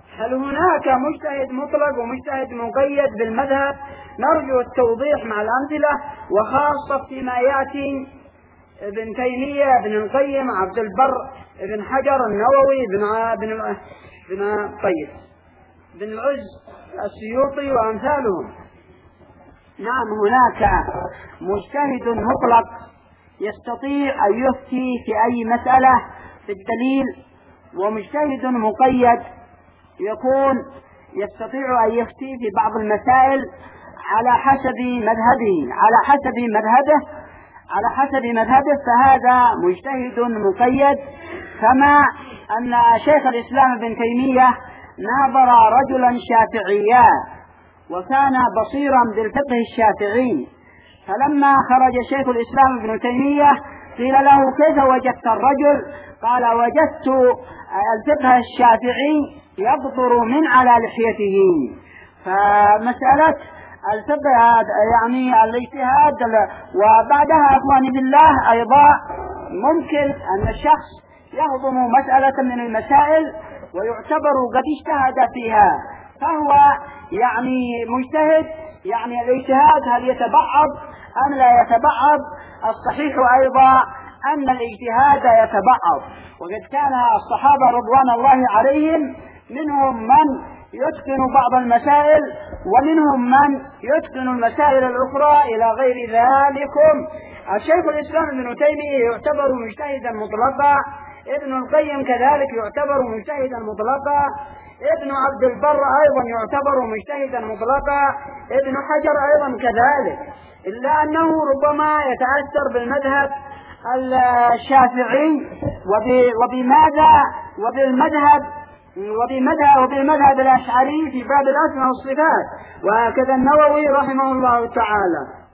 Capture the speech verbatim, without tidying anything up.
هل هناك مجتهد مطلق ومجتهد مقيد بالمذهب؟ نرجو التوضيح مع الأمثلة، وخاصة فيما يأتي ابن تيمية، ابن القيم، عبد البر، ابن حجر، النووي، ابن ابن ابن طيب ابن العز، السيوطي وأمثالهم. نعم، هناك مجتهد مطلق يستطيع أن يفتي في أي مسألة في الدليل، ومجتهد مقيد يكون يستطيع أن يفتي في بعض المسائل على حسب مذهبه على حسب مذهبه على حسب مذهبه فهذا مجتهد مقيد. كما أن شيخ الإسلام ابن تيمية ناظر رجلا شافعيا وكان بصيرا بالفقه الشافعي، فلما خرج شيخ الإسلام ابن تيمية قيل له: كيف وجدت الرجل؟ قال: وجدت الفقه الشافعي يبطر من على لحيته. فمسألة الفقه يعني الاجتهاد. وبعدها أخواني بالله أيضا ممكن أن الشخص يهضم مسألة من المسائل ويعتبر قد اجتهد فيها، فهو يعني مجتهد. يعني الاجتهاد هل يتبعض أم لا يتبعض؟ الصحيح أيضا أن الاجتهاد يتبعض، وقد كان الصحابة رضوان الله عليهم منهم من يتقن بعض المسائل ومنهم من يتقن المسائل الأخرى إلى غير ذلك. الشيخ الإسلام ابن تيمية يعتبر مجتهدا مطلقا، ابن القيم كذلك يعتبر مجتهدا مطلقا، ابن عبد البر أيضا يعتبر مجتهدا مطلقا، ابن حجر أيضا كذلك، إلا أنه ربما يتأثر بالمذهب الشافعي وبماذا وبالمذهب وبمذهب وبالمذهب الأشعري في باب الأسماء والصفات، وهكذا النووي رحمه الله تعالى.